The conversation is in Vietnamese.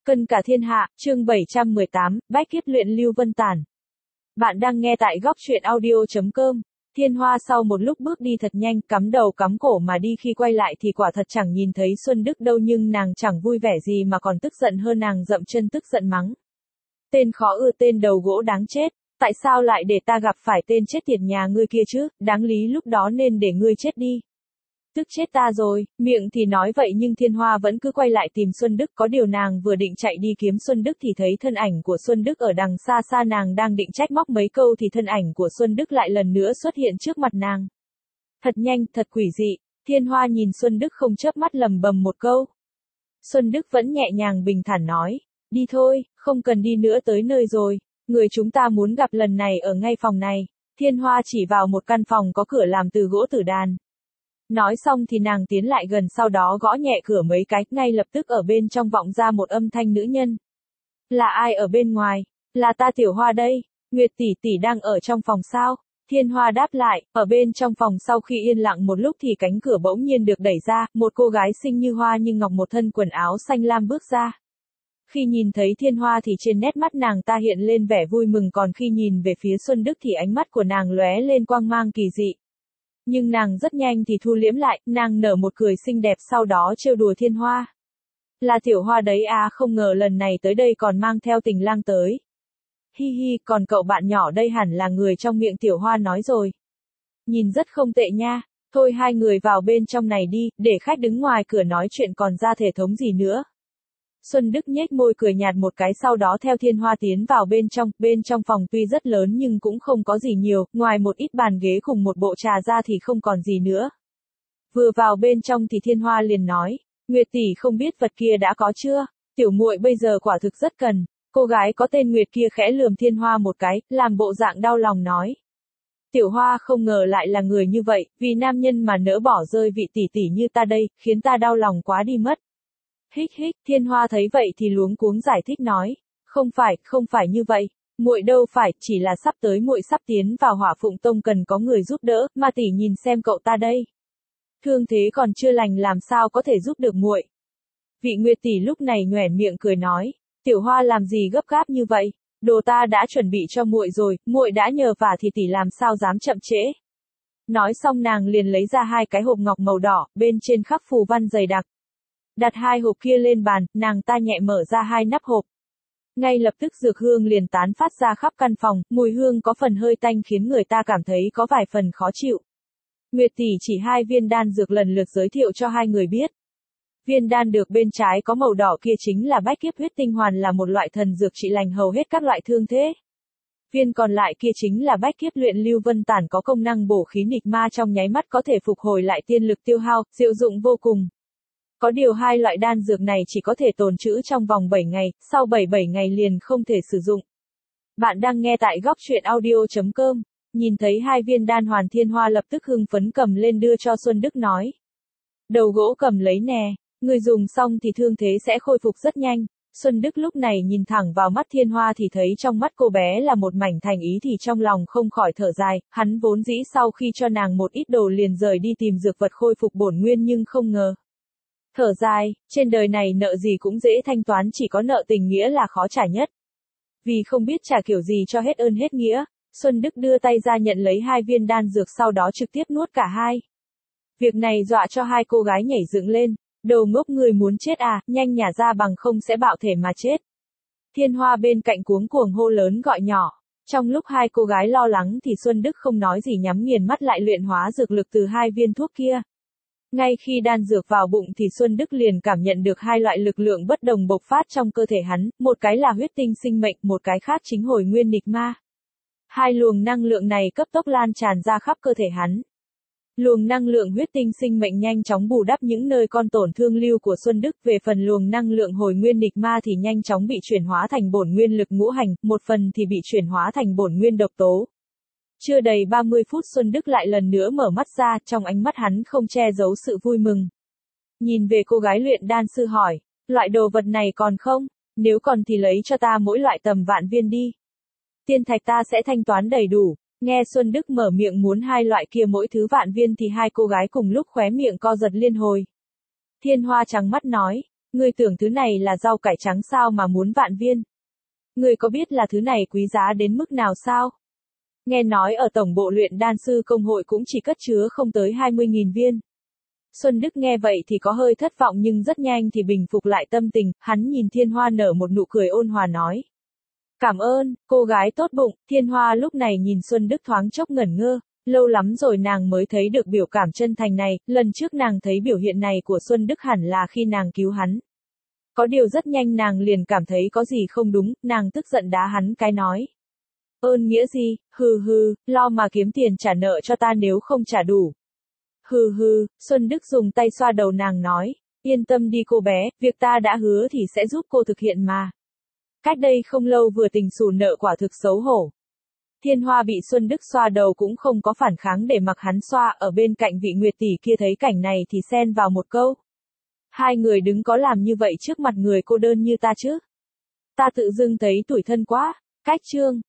Cân cả thiên hạ, chương 718, bách kiếp luyện Lưu Vân Tản. Bạn đang nghe tại góc truyện audio.com. Thiên Hoa sau một lúc bước đi thật nhanh, cắm đầu cắm cổ mà đi, khi quay lại thì quả thật chẳng nhìn thấy Xuân Đức đâu, nhưng nàng chẳng vui vẻ gì mà còn tức giận hơn, nàng dậm chân tức giận mắng. Tên khó ưa, tên đầu gỗ đáng chết, tại sao lại để ta gặp phải tên chết tiệt nhà ngươi kia chứ, đáng lý lúc đó nên để ngươi chết đi. Tức chết ta rồi, miệng thì nói vậy nhưng Thiên Hoa vẫn cứ quay lại tìm Xuân Đức, có điều nàng vừa định chạy đi kiếm Xuân Đức thì thấy thân ảnh của Xuân Đức ở đằng xa xa, nàng đang định trách móc mấy câu thì thân ảnh của Xuân Đức lại lần nữa xuất hiện trước mặt nàng. Thật nhanh, thật quỷ dị, Thiên Hoa nhìn Xuân Đức không chớp mắt lầm bầm một câu. Xuân Đức vẫn nhẹ nhàng bình thản nói, đi thôi, không cần đi nữa, tới nơi rồi, người chúng ta muốn gặp lần này ở ngay phòng này. Thiên Hoa chỉ vào một căn phòng có cửa làm từ gỗ tử đàn. Nói xong thì nàng tiến lại gần, sau đó gõ nhẹ cửa mấy cái, ngay lập tức ở bên trong vọng ra một âm thanh nữ nhân. Là ai ở bên ngoài? Là ta Tiểu Hoa đây, Nguyệt tỷ tỷ đang ở trong phòng sao? Thiên Hoa đáp lại, ở bên trong phòng. Sau khi yên lặng một lúc thì cánh cửa bỗng nhiên được đẩy ra, một cô gái xinh như hoa như ngọc, một thân quần áo xanh lam bước ra. Khi nhìn thấy Thiên Hoa thì trên nét mắt nàng ta hiện lên vẻ vui mừng, còn khi nhìn về phía Xuân Đức thì ánh mắt của nàng lóe lên quang mang kỳ dị. Nhưng nàng rất nhanh thì thu liễm lại, nàng nở một cười xinh đẹp, sau đó trêu đùa Thiên Hoa. Là Tiểu Hoa đấy à, không ngờ lần này tới đây còn mang theo tình lang tới. Hi hi, còn cậu bạn nhỏ đây hẳn là người trong miệng Tiểu Hoa nói rồi. Nhìn rất không tệ nha, thôi hai người vào bên trong này đi, để khách đứng ngoài cửa nói chuyện còn ra thể thống gì nữa. Xuân Đức nhếch môi cười nhạt một cái, sau đó theo Thiên Hoa tiến vào bên trong phòng tuy rất lớn nhưng cũng không có gì nhiều, ngoài một ít bàn ghế cùng một bộ trà ra thì không còn gì nữa. Vừa vào bên trong thì Thiên Hoa liền nói, Nguyệt tỷ không biết vật kia đã có chưa, tiểu muội bây giờ quả thực rất cần. Cô gái có tên Nguyệt kia khẽ lườm Thiên Hoa một cái, làm bộ dạng đau lòng nói. Tiểu Hoa không ngờ lại là người như vậy, vì nam nhân mà nỡ bỏ rơi vị tỷ tỷ như ta đây, khiến ta đau lòng quá đi mất. Hích hích, Thiên Hoa thấy vậy thì luống cuống giải thích nói, không phải như vậy, muội đâu phải, chỉ là sắp tới muội sắp tiến vào Hỏa Phụng Tông cần có người giúp đỡ, mà tỷ nhìn xem cậu ta đây. Thương thế còn chưa lành làm sao có thể giúp được muội. Vị Nguyệt tỷ lúc này nhoẻn miệng cười nói, Tiểu Hoa làm gì gấp gáp như vậy, đồ ta đã chuẩn bị cho muội rồi, muội đã nhờ vả thì tỷ làm sao dám chậm trễ. Nói xong nàng liền lấy ra hai cái hộp ngọc màu đỏ, bên trên khắc phù văn dày đặc. Đặt hai hộp kia lên bàn, nàng ta nhẹ mở ra hai nắp hộp. Ngay lập tức dược hương liền tán phát ra khắp căn phòng, mùi hương có phần hơi tanh khiến người ta cảm thấy có vài phần khó chịu. Nguyệt tỷ chỉ hai viên đan dược lần lượt giới thiệu cho hai người biết. Viên đan được bên trái có màu đỏ kia chính là bách kiếp huyết tinh hoàn, là một loại thần dược trị lành hầu hết các loại thương thế. Viên còn lại kia chính là bách kiếp luyện Lưu Vân Tản, có công năng bổ khí nghịch ma, trong nháy mắt có thể phục hồi lại tiên lực tiêu hao, diệu dụng vô cùng. Có điều hai loại đan dược này chỉ có thể tồn trữ trong vòng 7 ngày, sau 7 ngày liền không thể sử dụng. Bạn đang nghe tại góc truyện audio.com, nhìn thấy hai viên đan hoàn, Thiên Hoa lập tức hưng phấn cầm lên đưa cho Xuân Đức nói. Đầu gỗ cầm lấy nè, người dùng xong thì thương thế sẽ khôi phục rất nhanh. Xuân Đức lúc này nhìn thẳng vào mắt Thiên Hoa thì thấy trong mắt cô bé là một mảnh thành ý, thì trong lòng không khỏi thở dài, hắn vốn dĩ sau khi cho nàng một ít đồ liền rời đi tìm dược vật khôi phục bổn nguyên, nhưng không ngờ. Thở dài, trên đời này nợ gì cũng dễ thanh toán, chỉ có nợ tình nghĩa là khó trả nhất. Vì không biết trả kiểu gì cho hết ơn hết nghĩa, Xuân Đức đưa tay ra nhận lấy hai viên đan dược, sau đó trực tiếp nuốt cả hai. Việc này dọa cho hai cô gái nhảy dựng lên, đồ ngốc, người muốn chết à, nhanh nhả ra bằng không sẽ bạo thể mà chết. Thiên Hoa bên cạnh cuống cuồng hô lớn gọi nhỏ. Trong lúc hai cô gái lo lắng thì Xuân Đức không nói gì, nhắm nghiền mắt lại luyện hóa dược lực từ hai viên thuốc kia. Ngay khi đan dược vào bụng thì Xuân Đức liền cảm nhận được hai loại lực lượng bất đồng bộc phát trong cơ thể hắn, một cái là huyết tinh sinh mệnh, một cái khác chính hồi nguyên nghịch ma. Hai luồng năng lượng này cấp tốc lan tràn ra khắp cơ thể hắn. Luồng năng lượng huyết tinh sinh mệnh nhanh chóng bù đắp những nơi con tổn thương lưu của Xuân Đức, về phần luồng năng lượng hồi nguyên nghịch ma thì nhanh chóng bị chuyển hóa thành bổn nguyên lực ngũ hành, một phần thì bị chuyển hóa thành bổn nguyên độc tố. Chưa đầy 30 phút Xuân Đức lại lần nữa mở mắt ra, trong ánh mắt hắn không che giấu sự vui mừng. Nhìn về cô gái luyện đan sư hỏi, loại đồ vật này còn không? Nếu còn thì lấy cho ta mỗi loại tầm vạn viên đi. Tiên thạch ta sẽ thanh toán đầy đủ. Nghe Xuân Đức mở miệng muốn hai loại kia mỗi thứ vạn viên thì hai cô gái cùng lúc khóe miệng co giật liên hồi. Thiên Hoa trắng mắt nói, Ngươi tưởng thứ này là rau cải trắng sao mà muốn vạn viên? Ngươi có biết là thứ này quý giá đến mức nào sao? Nghe nói ở tổng bộ luyện đan sư công hội cũng chỉ cất chứa không tới 20.000 viên. Xuân Đức nghe vậy thì có hơi thất vọng nhưng rất nhanh thì bình phục lại tâm tình, hắn nhìn Thiên Hoa nở một nụ cười ôn hòa nói. Cảm ơn, cô gái tốt bụng. Thiên Hoa lúc này nhìn Xuân Đức thoáng chốc ngẩn ngơ, lâu lắm rồi nàng mới thấy được biểu cảm chân thành này, lần trước nàng thấy biểu hiện này của Xuân Đức hẳn là khi nàng cứu hắn. Có điều rất nhanh nàng liền cảm thấy có gì không đúng, nàng tức giận đá hắn cái nói. Ơn nghĩa gì, lo mà kiếm tiền trả nợ cho ta nếu không trả đủ. Xuân Đức dùng tay xoa đầu nàng nói, yên tâm đi cô bé, việc ta đã hứa thì sẽ giúp cô thực hiện mà. Cách đây không lâu vừa tình xù nợ quả thực xấu hổ. Thiên Hoa bị Xuân Đức xoa đầu cũng không có phản kháng để mặc hắn xoa, ở bên cạnh Vị Nguyệt tỷ kia thấy cảnh này thì xen vào một câu. Hai người đứng có làm như vậy trước mặt người cô đơn như ta chứ? Ta tự dưng thấy tủi thân quá. Cách chương